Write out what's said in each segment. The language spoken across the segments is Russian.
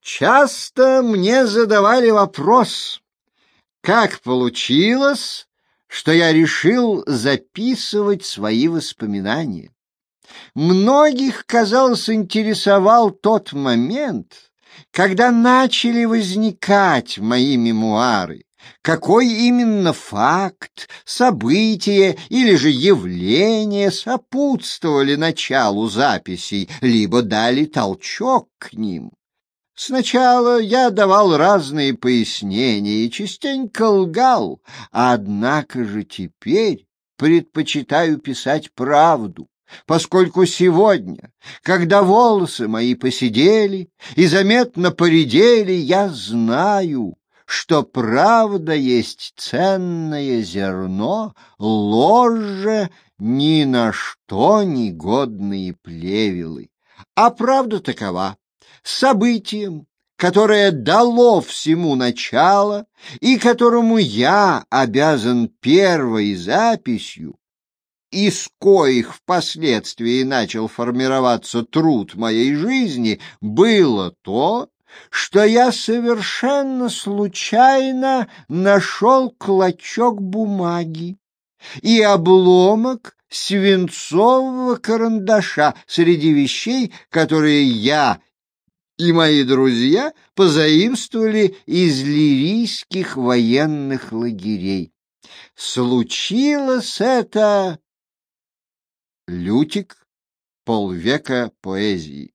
Часто мне задавали вопрос, как получилось, что я решил записывать свои воспоминания. Многих, казалось, интересовал тот момент, когда начали возникать мои мемуары. Какой именно факт, событие или же явление сопутствовали началу записей, либо дали толчок к ним. Сначала я давал разные пояснения и частенько лгал, однако же теперь предпочитаю писать правду, поскольку сегодня, когда волосы мои поседели и заметно поредели, я знаю, что правда есть ценное зерно, ложь же ни на что не годные плевелы. А правда такова: событием, которое дало всему начало и которому я обязан первой записью, из коих впоследствии начал формироваться труд моей жизни, было то, что я совершенно случайно нашел клочок бумаги и обломок свинцового карандаша среди вещей, которые я и мои друзья позаимствовали из лирийских военных лагерей. Случилось это... Лютик. Полвека поэзии.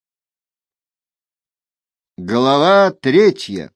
Глава 3.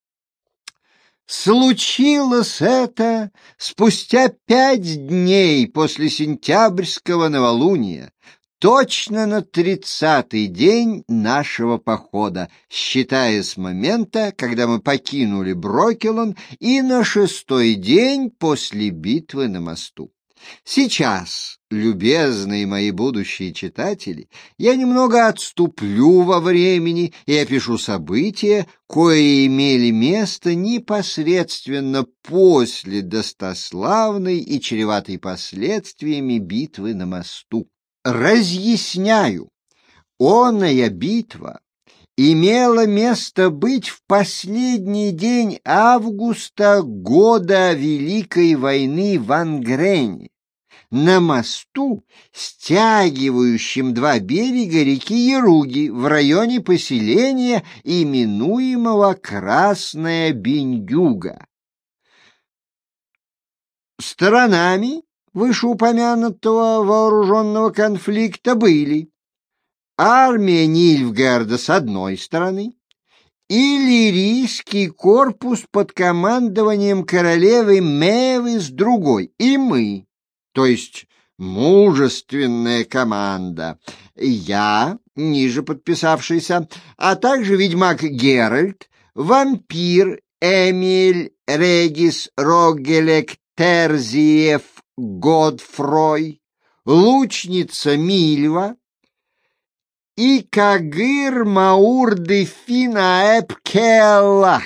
Случилось это спустя 5 дней после сентябрьского новолуния, точно на 30-й день нашего похода, считая с момента, когда мы покинули Брокелон, и на 6-й день после битвы на мосту. Сейчас, любезные мои будущие читатели, я немного отступлю во времени и опишу события, кои имели место непосредственно после достославной и чреватой последствиями битвы на мосту. Разъясняю, оная битва имела место быть в последний день августа года Великой войны в Ангрене, на мосту, стягивающем два берега реки Яруги в районе поселения, именуемого Красная Бендюга. Сторонами вышеупомянутого вооруженного конфликта были армия Нильфгарда с одной стороны и лирийский корпус под командованием королевы Мевы с другой, и мы, то есть мужественная команда, я, ниже подписавшийся, а также ведьмак Геральт, вампир Эмиль Регис Рогелек Терзиев Годфрой, лучница Мильва и Кагыр Маурды Финаэп Келла,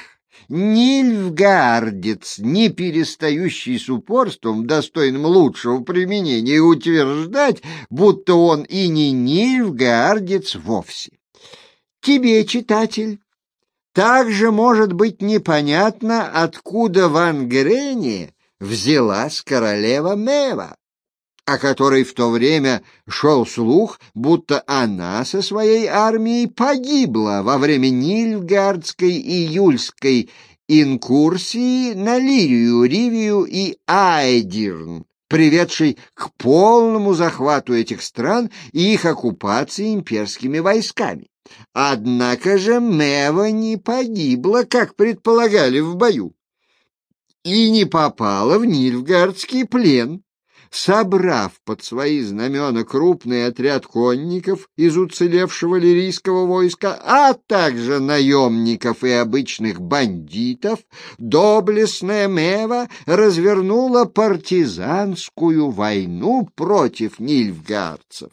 нильфгардец, не перестающий с упорством, достойным лучшего применения, утверждать, будто он и не нильфгардец вовсе. Тебе, читатель, также может быть непонятно, откуда в Ангрене взялась королева Мева, о которой в то время шел слух, будто она со своей армией погибла во время Нильфгардской июльской инкурсии на Лирию, Ривию и Айдирн, приведшей к полному захвату этих стран и их оккупации имперскими войсками. Однако же Мева не погибла, как предполагали в бою, и не попала в Нильфгардский плен, собрав под свои знамена крупный отряд конников из уцелевшего лирийского войска, а также наемников и обычных бандитов. Доблестная Мева развернула партизанскую войну против нильфгардцев.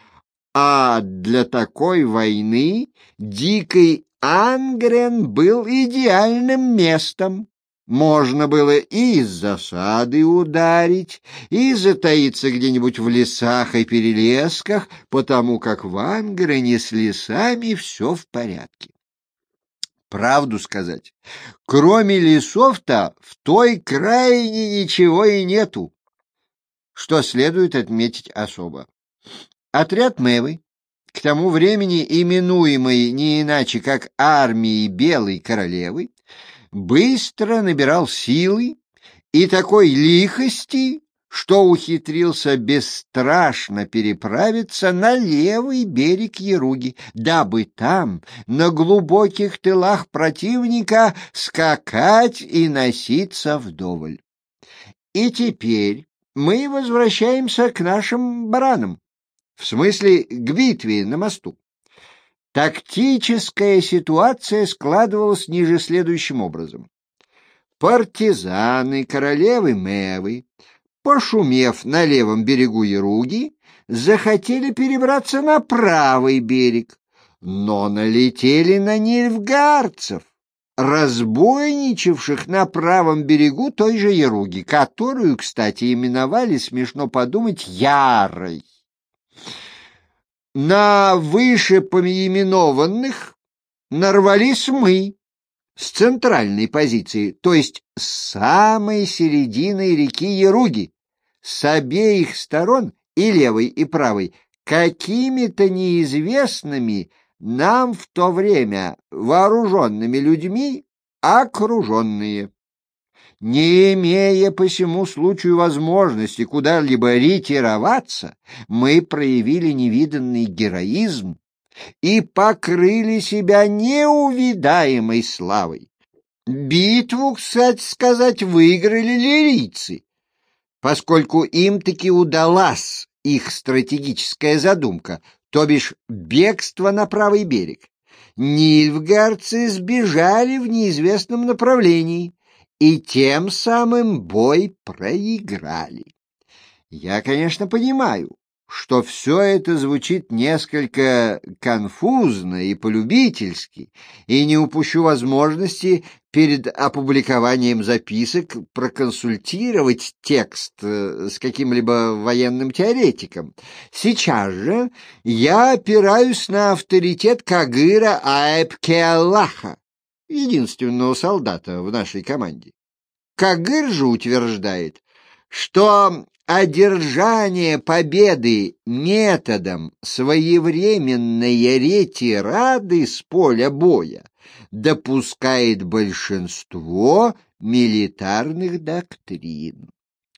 А для такой войны дикий Ангрен был идеальным местом. Можно было и из засады ударить, и затаиться где-нибудь в лесах и перелесках, потому как в Ангрене с лесами все в порядке. Правду сказать, кроме лесов-то в той крайне ничего и нету, что следует отметить особо. Отряд Мэвы, к тому времени именуемый не иначе как армией Белой Королевы, быстро набирал силы и такой лихости, что ухитрился бесстрашно переправиться на левый берег Яруги, дабы там, на глубоких тылах противника, скакать и носиться вдоволь. И теперь мы возвращаемся к нашим баранам, в смысле к битве на мосту. Тактическая ситуация складывалась ниже следующим образом. Партизаны королевы Мэвы, пошумев на левом берегу Яруги, захотели перебраться на правый берег, но налетели на нильфгаарцев, разбойничавших на правом берегу той же Яруги, которую, кстати, именовали, смешно подумать, Ярой. На вышепоименованных нарвались мы с центральной позиции, то есть с самой середины реки Яруги, с обеих сторон, и левой, и правой, какими-то неизвестными нам в то время вооруженными людьми окруженные. Не имея по сему случаю возможности куда-либо ретироваться, мы проявили невиданный героизм и покрыли себя неувидаемой славой. Битву, кстати сказать, выиграли лирийцы, поскольку им таки удалась их стратегическая задумка, то бишь бегство на правый берег. Нильфгаарцы сбежали в неизвестном направлении и тем самым бой проиграли. Я, конечно, понимаю, что все это звучит несколько конфузно и полюбительски, и не упущу возможности перед опубликованием записок проконсультировать текст с каким-либо военным теоретиком. Сейчас же я опираюсь на авторитет Кагыра Аэб-Кеаллаха, единственного солдата в нашей команде. Кагыр же утверждает, что одержание победы методом своевременной ретирады с поля боя допускает большинство милитарных доктрин.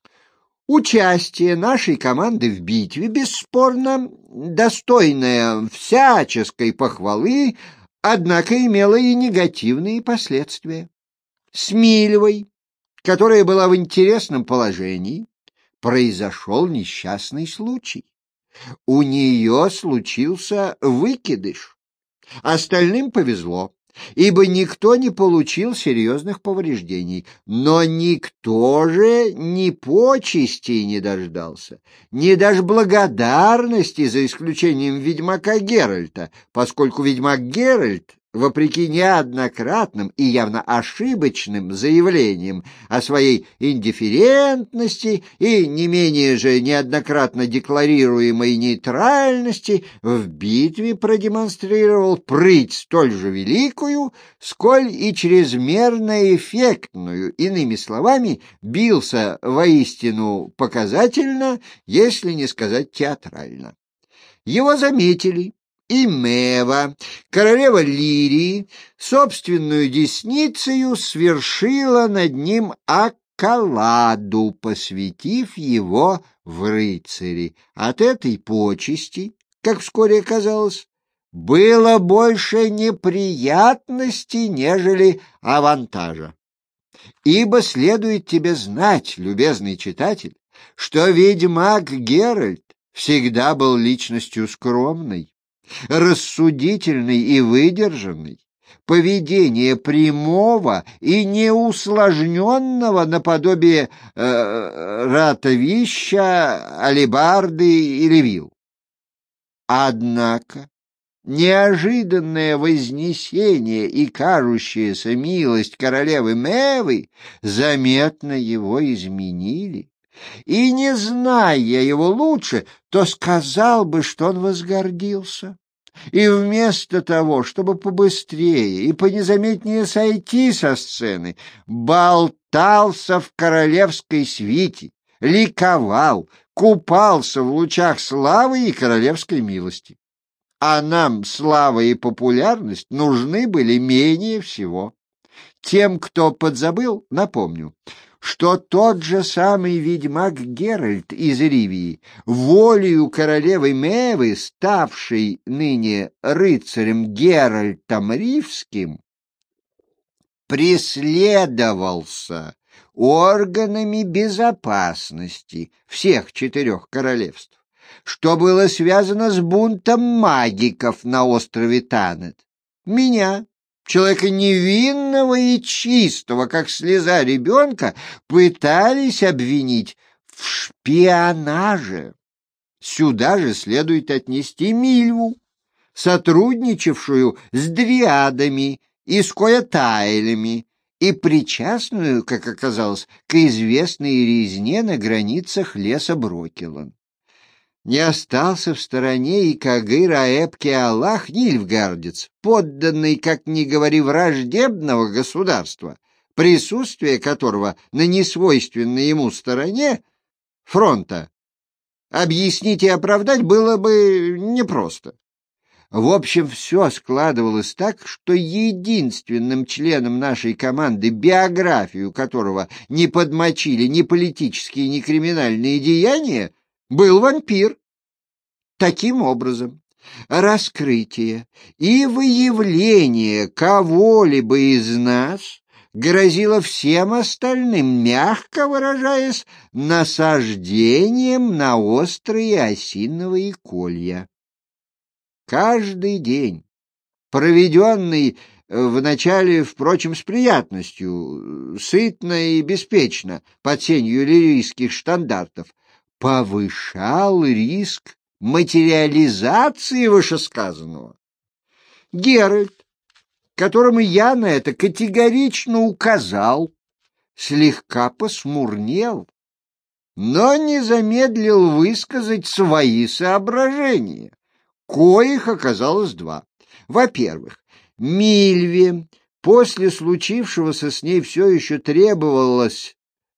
Участие нашей команды в битве, бесспорно, достойное всяческой похвалы, однако имело и негативные последствия. С Милевой, которая была в интересном положении, произошел несчастный случай. У нее случился выкидыш. Остальным повезло, ибо никто не получил серьезных повреждений, но никто же ни почестей не дождался, ни даже благодарности, за исключением ведьмака Геральта, поскольку ведьмак Геральт, вопреки неоднократным и явно ошибочным заявлениям о своей индифферентности и не менее же неоднократно декларируемой нейтральности, в битве продемонстрировал прыть столь же великую, сколь и чрезмерно эффектную, иными словами, бился воистину показательно, если не сказать театрально. Его заметили, и Мэва, королева Лирии, собственную десницею свершила над ним оккаладу, посвятив его в рыцари. От этой почести, как вскоре оказалось, было больше неприятностей, нежели авантажа. Ибо следует тебе знать, любезный читатель, что ведьмак Геральт всегда был личностью скромной, рассудительный и выдержанный, поведение прямого и неусложненного наподобие ратовища, алебарды или вил. Однако неожиданное вознесение и кажущаяся милость королевы Мэвы заметно его изменили. И, не зная его лучше, то сказал бы, что он возгордился, И вместо того, чтобы побыстрее и понезаметнее сойти со сцены, болтался в королевской свите, ликовал, купался в лучах славы и королевской милости. А нам слава и популярность нужны были менее всего. Тем, кто подзабыл, напомню, что тот же самый ведьмак Геральт из Ривии, волею королевы Мэвы, ставший ныне рыцарем Геральтом Ривским, преследовался органами безопасности всех 4 королевств, что было связано с бунтом магиков на острове Танет. Меня, человека невинного и чистого, как слеза ребенка, пытались обвинить в шпионаже. Сюда же следует отнести Мильву, сотрудничавшую с дриадами и с коятайлями, и причастную, как оказалось, к известной резне на границах леса Брокелан. Не остался в стороне и Кагыр Аэб-Кеалах Нильфгардец, подданный, как ни говори, враждебного государства, присутствие которого на несвойственной ему стороне фронта объяснить и оправдать было бы непросто. В общем, все складывалось так, что единственным членом нашей команды, биографию которого не подмочили ни политические, ни криминальные деяния, был вампир. Таким образом, раскрытие и выявление кого-либо из нас грозило всем остальным, мягко выражаясь, насаждением на острые осиновые колья. Каждый день, проведенный вначале, впрочем, с приятностью, сытно и беспечно, под сенью лирийских штандартов, повышал риск материализации вышесказанного. Геральт, которому я на это категорично указал, слегка посмурнел, но не замедлил высказать свои соображения, коих оказалось 2. Во-первых, Мильве после случившегося с ней все еще требовалось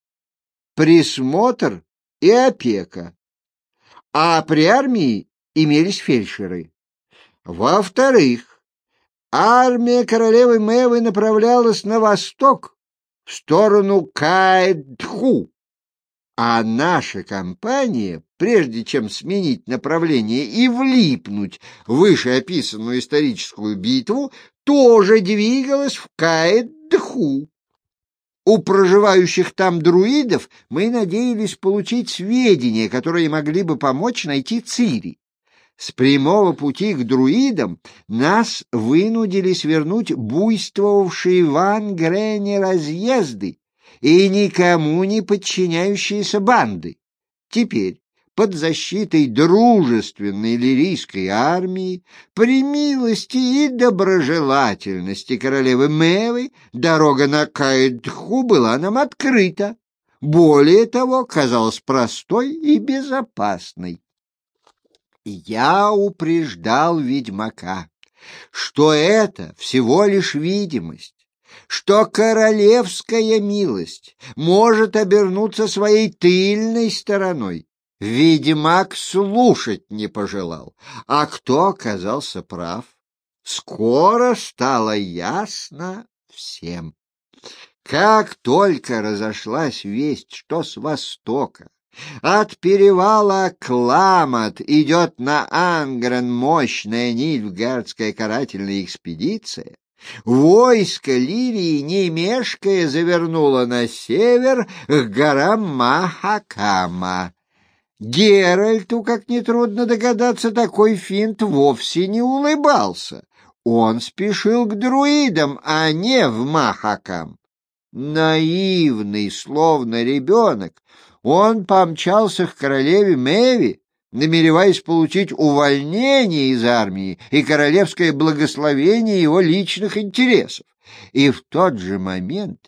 присмотр и опека, а при армии имелись фельдшеры. Во-вторых, армия королевы Мэвы направлялась на восток, в сторону Каэдху, а наша компания, прежде чем сменить направление и влипнуть в вышеописанную историческую битву, тоже двигалась в Каэдху. У проживающих там друидов мы надеялись получить сведения, которые могли бы помочь найти Цири. С прямого пути к друидам нас вынудили свернуть буйствовавшие в Ангрене разъезды и никому не подчиняющиеся банды. Теперь, под защитой дружественной лирийской армии, при милости и доброжелательности королевы Мэвы, дорога на Каэдху была нам открыта. Более того, казалась простой и безопасной. Я упреждал ведьмака, что это всего лишь видимость, что королевская милость может обернуться своей тыльной стороной. Ведьмак слушать не пожелал, а кто оказался прав, скоро стало ясно всем. Как только разошлась весть, что с востока от перевала Кламат идет на Ангрен мощная нильфгардская карательная экспедиция, войско Лирии, не мешкая, завернуло на север к горам Махакама. Геральту, как нетрудно догадаться, такой финт вовсе не улыбался. Он спешил к друидам, а не в Махакам. Наивный, словно ребенок, он помчался к королеве Мэви, намереваясь получить увольнение из армии и королевское благословение его личных интересов. И в тот же момент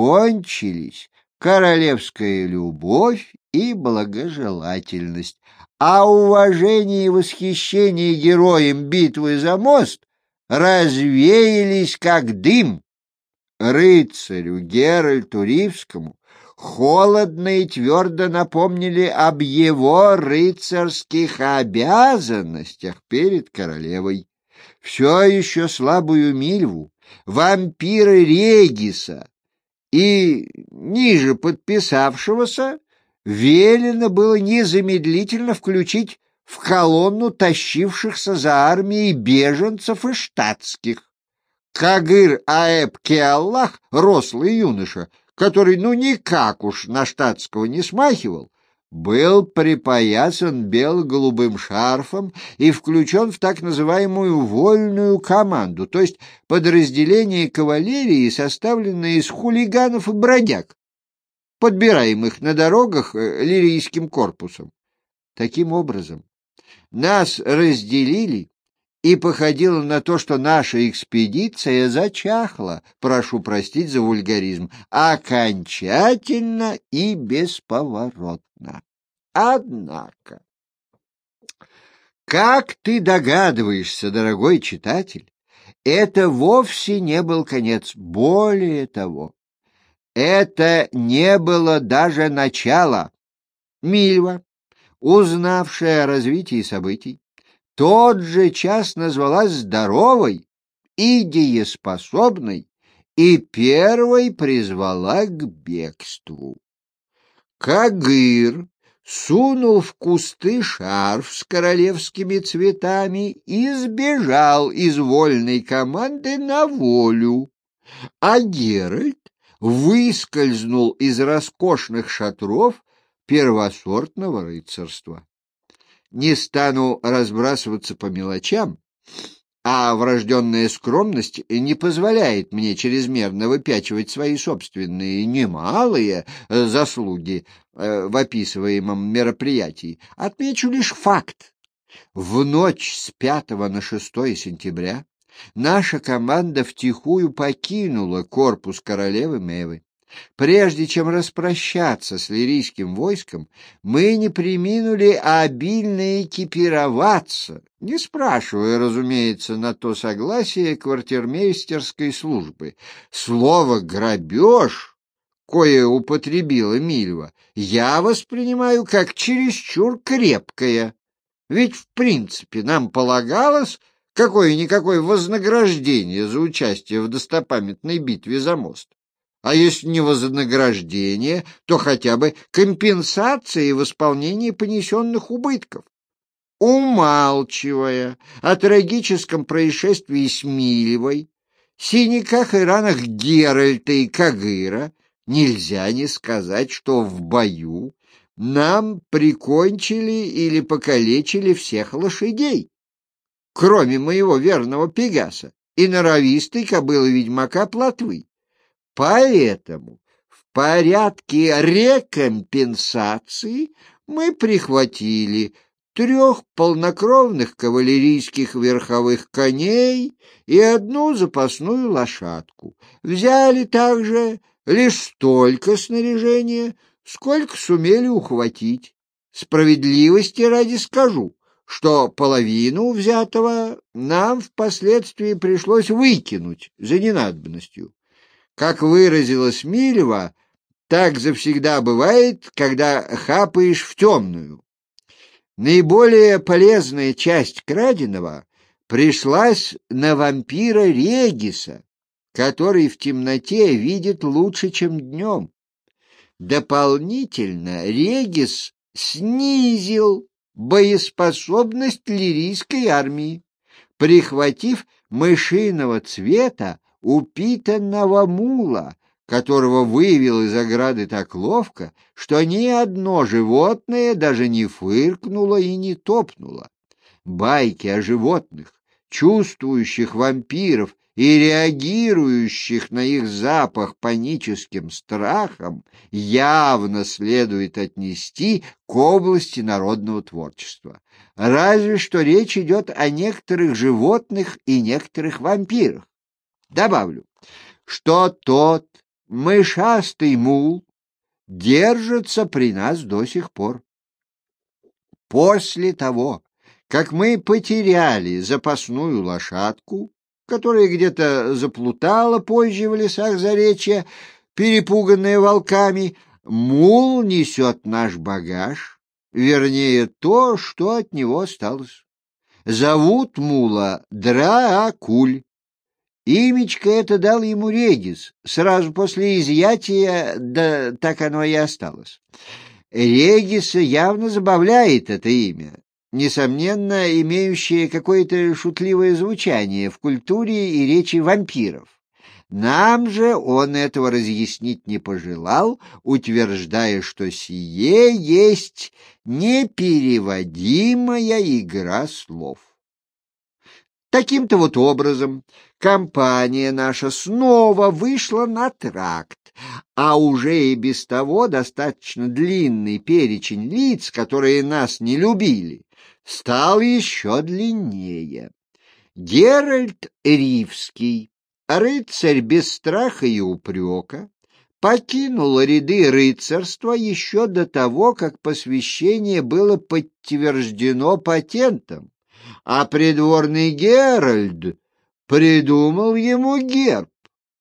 окончились королевская любовь и благожелательность, а уважение и восхищение героем битвы за мост развеялись как дым. Рыцарю Геральту Ривскому холодно и твердо напомнили об его рыцарских обязанностях перед королевой. Все еще слабую Мильву, вампира Региса и ниже подписавшегося велено было незамедлительно включить в колонну тащившихся за армией беженцев и штатских. Кагыр Аэб Кеаллах, рослый юноша, который никак уж на штатского не смахивал, был припоясан бело-голубым шарфом и включен в так называемую вольную команду, то есть подразделение кавалерии, составленное из хулиганов и бродяг, подбираемых на дорогах лирийским корпусом. Таким образом, нас разделили, и походило на то, что наша экспедиция зачахла, прошу простить за вульгаризм, окончательно и бесповоротно. Однако, как ты догадываешься, дорогой читатель, это вовсе не был конец. Более того, это не было даже начало. Мильва, узнавшая о развитии событий, тот же час назвалась здоровой и дееспособной и первой призвала к бегству. Кагыр сунул в кусты шарф с королевскими цветами и сбежал из вольной команды на волю, а Геральт выскользнул из роскошных шатров первосортного рыцарства. Не стану разбрасываться по мелочам, а врожденная скромность не позволяет мне чрезмерно выпячивать свои собственные немалые заслуги в описываемом мероприятии. Отмечу лишь факт. В ночь с 5 на 6 сентября наша команда втихую покинула корпус королевы Мэвы. Прежде чем распрощаться с лирийским войском, мы не преминули обильно экипироваться, не спрашивая, разумеется, на то согласие квартирмейстерской службы. Слово «грабеж», кое употребила Мильва, я воспринимаю как чересчур крепкое, ведь в принципе нам полагалось какое-никакое вознаграждение за участие в достопамятной битве за мост. А если не вознаграждение, то хотя бы компенсация в исполнении понесенных убытков. Умалчивая о трагическом происшествии с Мильвой, синяках и ранах Геральта и Кагыра, нельзя не сказать, что в бою нам прикончили или покалечили всех лошадей, кроме моего верного Пегаса и норовистой кобылы ведьмака Плотвы. Поэтому в порядке рекомпенсации мы прихватили 3 полнокровных кавалерийских верховых коней и 1 запасную лошадку. Взяли также лишь столько снаряжения, сколько сумели ухватить. Справедливости ради скажу, что половину взятого нам впоследствии пришлось выкинуть за ненадобностью. Как выразилась Мильва, так завсегда бывает, когда хапаешь в темную. Наиболее полезная часть краденого пришлась на вампира Региса, который в темноте видит лучше, чем днем. Дополнительно Регис снизил боеспособность лирийской армии, прихватив мышиного цвета упитанного мула, которого вывел из ограды так ловко, что ни одно животное даже не фыркнуло и не топнуло. Байки о животных, чувствующих вампиров и реагирующих на их запах паническим страхом, явно следует отнести к области народного творчества. Разве что речь идет о некоторых животных и некоторых вампирах. Добавлю, что тот мышастый мул держится при нас до сих пор. После того, как мы потеряли запасную лошадку, которая где-то заплутала позже в лесах Заречья, перепуганная волками, мул несет наш багаж, вернее, то, что от него осталось. Зовут мула Драакуль. Имечко это дал ему Регис сразу после изъятия, да так оно и осталось. Региса явно забавляет это имя, несомненно, имеющее какое-то шутливое звучание в культуре и речи вампиров. Нам же он этого разъяснить не пожелал, утверждая, что сие есть непереводимая игра слов. Таким-то вот образом компания наша снова вышла на тракт, а уже и без того достаточно длинный перечень лиц, которые нас не любили, стал еще длиннее. Геральт Ривский, рыцарь без страха и упрека, покинул ряды рыцарства еще до того, как посвящение было подтверждено патентом, а придворный Геральд придумал ему герб.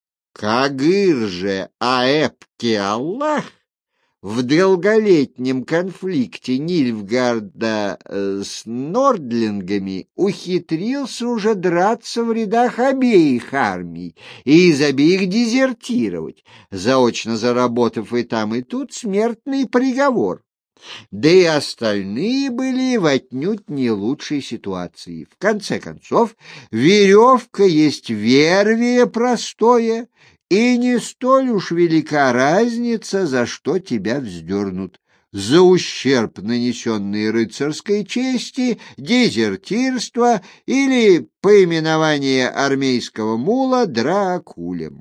Кагыр же Аэбки Аллах в долголетнем конфликте Нильфгарда с нордлингами ухитрился уже драться в рядах обеих армий и из обеих дезертировать, заочно заработав и там, и тут смертный приговор. Да и остальные были в отнюдь не лучшей ситуации. В конце концов, веревка есть вервие простое, и не столь уж велика разница, за что тебя вздернут. За ущерб, нанесенный рыцарской чести, дезертирство или поименование армейского мула Драакулем.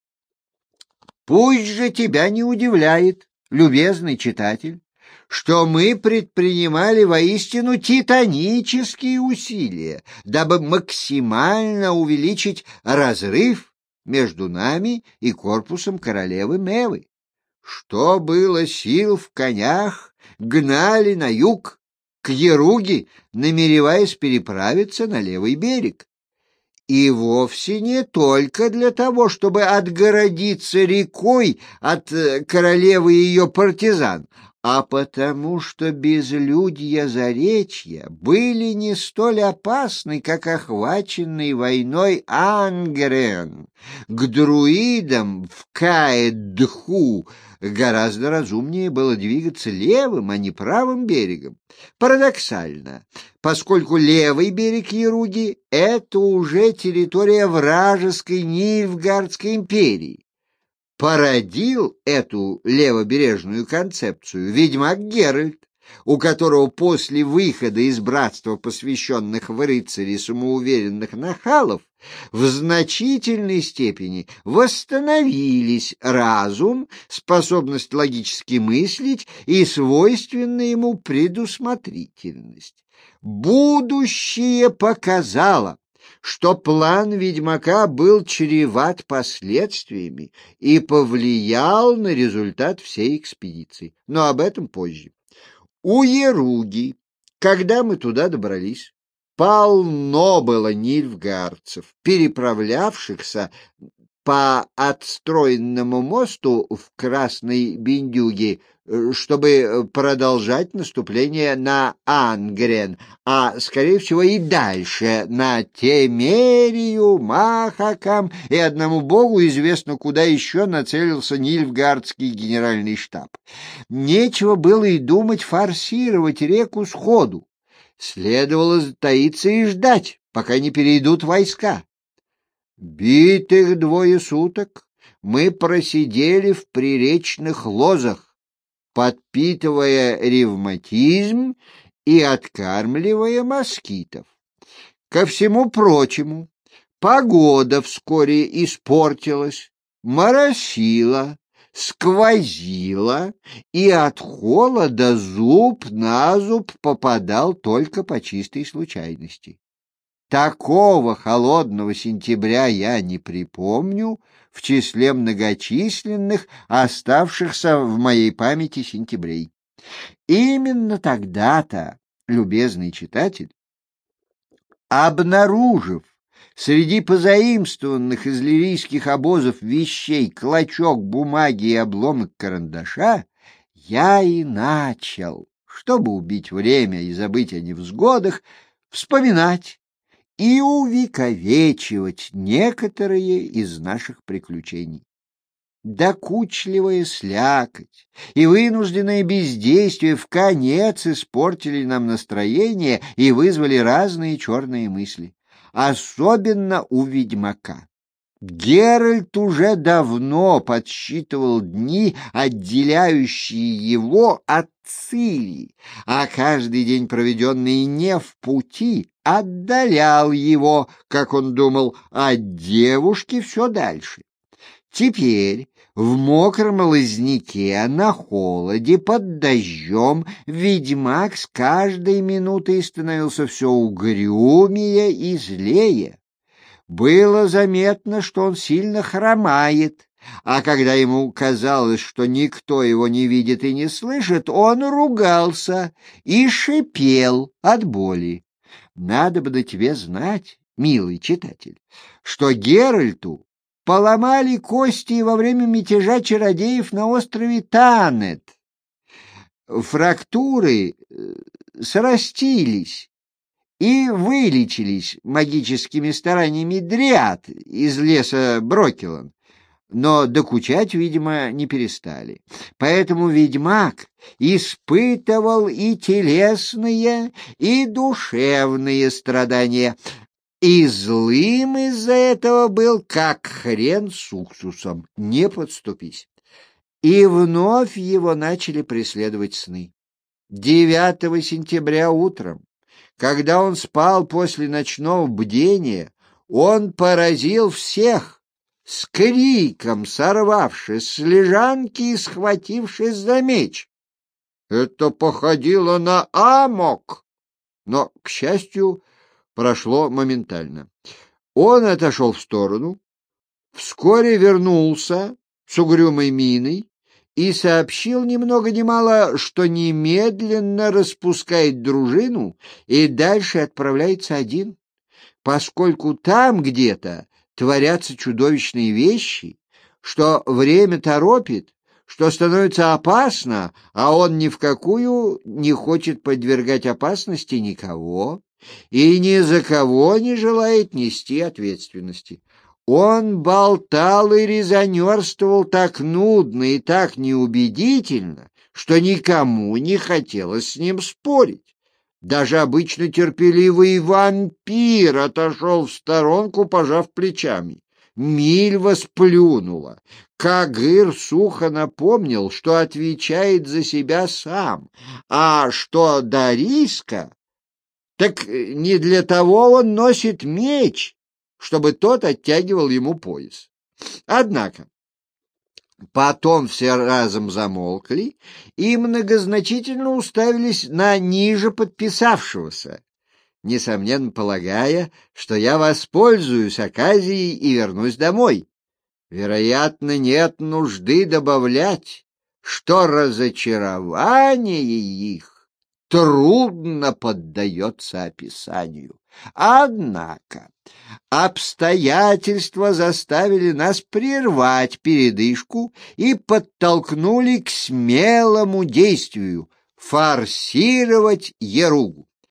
Пусть же тебя не удивляет, любезный читатель, что мы предпринимали воистину титанические усилия, дабы максимально увеличить разрыв между нами и корпусом королевы Мевы. Что было сил в конях, гнали на юг, к Яруге, намереваясь переправиться на левый берег. И вовсе не только для того, чтобы отгородиться рекой от королевы и ее партизан, а потому что безлюдья Заречья были не столь опасны, как охваченный войной Ангрен. К друидам в Каэдху гораздо разумнее было двигаться левым, а не правым берегом. Парадоксально, поскольку левый берег Яруги — это уже территория вражеской Нильфгардской империи. Породил эту левобережную концепцию ведьмак Геральт, у которого после выхода из братства посвященных в рыцари самоуверенных нахалов в значительной степени восстановились разум, способность логически мыслить и свойственная ему предусмотрительность. Будущее показало, что план ведьмака был чреват последствиями и повлиял на результат всей экспедиции. Но об этом позже. У Яруги, когда мы туда добрались, полно было нильфгардцев, переправлявшихся по отстроенному мосту в Красной Бендюге, чтобы продолжать наступление на Ангрен, а, скорее всего, и дальше, на Темерию, Махакам, и одному богу известно, куда еще нацелился Нильфгардский генеральный штаб. Нечего было и думать форсировать реку сходу. Следовало затаиться и ждать, пока не перейдут войска. Битых 2 суток мы просидели в приречных лозах, подпитывая ревматизм и откармливая москитов. Ко всему прочему, погода вскоре испортилась, моросила, сквозило, и от холода зуб на зуб попадал только по чистой случайности. Такого холодного сентября я не припомню в числе многочисленных оставшихся в моей памяти сентябрей. Именно тогда-то любезный читатель, обнаружив среди позаимствованных из лирийских обозов вещей клочок бумаги и обломок карандаша, я и начал, чтобы убить время и забыть о невзгодах, вспоминать и увековечивать некоторые из наших приключений. Докучливая слякоть и вынужденное бездействие вконец испортили нам настроение и вызвали разные черные мысли, особенно у ведьмака. Геральт уже давно подсчитывал дни, отделяющие его от Цири, а каждый день, проведенный не в пути, отдалял его, как он думал, от девушки все дальше. Теперь в мокром лозняке, на холоде, под дождем ведьмак с каждой минутой становился все угрюмее и злее. Было заметно, что он сильно хромает, а когда ему казалось, что никто его не видит и не слышит, он ругался и шипел от боли. Надобно тебе знать, милый читатель, что Геральту поломали кости во время мятежа чародеев на острове Танет. Фрактуры срастились и вылечились магическими стараниями дриад из леса Брокелан, но докучать, видимо, не перестали. Поэтому ведьмак испытывал и телесные, и душевные страдания, и злым из-за этого был, как хрен с уксусом, не подступись. И вновь его начали преследовать сны. 9 сентября утром, когда он спал после ночного бдения, он поразил всех, с криком сорвавшись с лежанки и схватившись за меч. Это походило на амок, но, к счастью, прошло моментально. Он отошел в сторону, вскоре вернулся с угрюмой миной и сообщил ни много ни мало, что немедленно распускает дружину и дальше отправляется один, поскольку там где-то творятся чудовищные вещи, что время торопит, что становится опасно, а он ни в какую не хочет подвергать опасности никого и ни за кого не желает нести ответственности. Он болтал и резонерствовал так нудно и так неубедительно, что никому не хотелось с ним спорить. Даже обычно терпеливый вампир отошел в сторонку, пожав плечами. Мильва сплюнула. Кагыр сухо напомнил, что отвечает за себя сам, а что Дариска, так не для того он носит меч, чтобы тот оттягивал ему пояс. Однако потом все разом замолкли и многозначительно уставились на ниже подписавшегося, несомненно полагая, что я воспользуюсь оказией и вернусь домой. Вероятно, нет нужды добавлять, что разочарование их трудно поддается описанию. Однако обстоятельства заставили нас прервать передышку и подтолкнули к смелому действию — форсировать Яругу.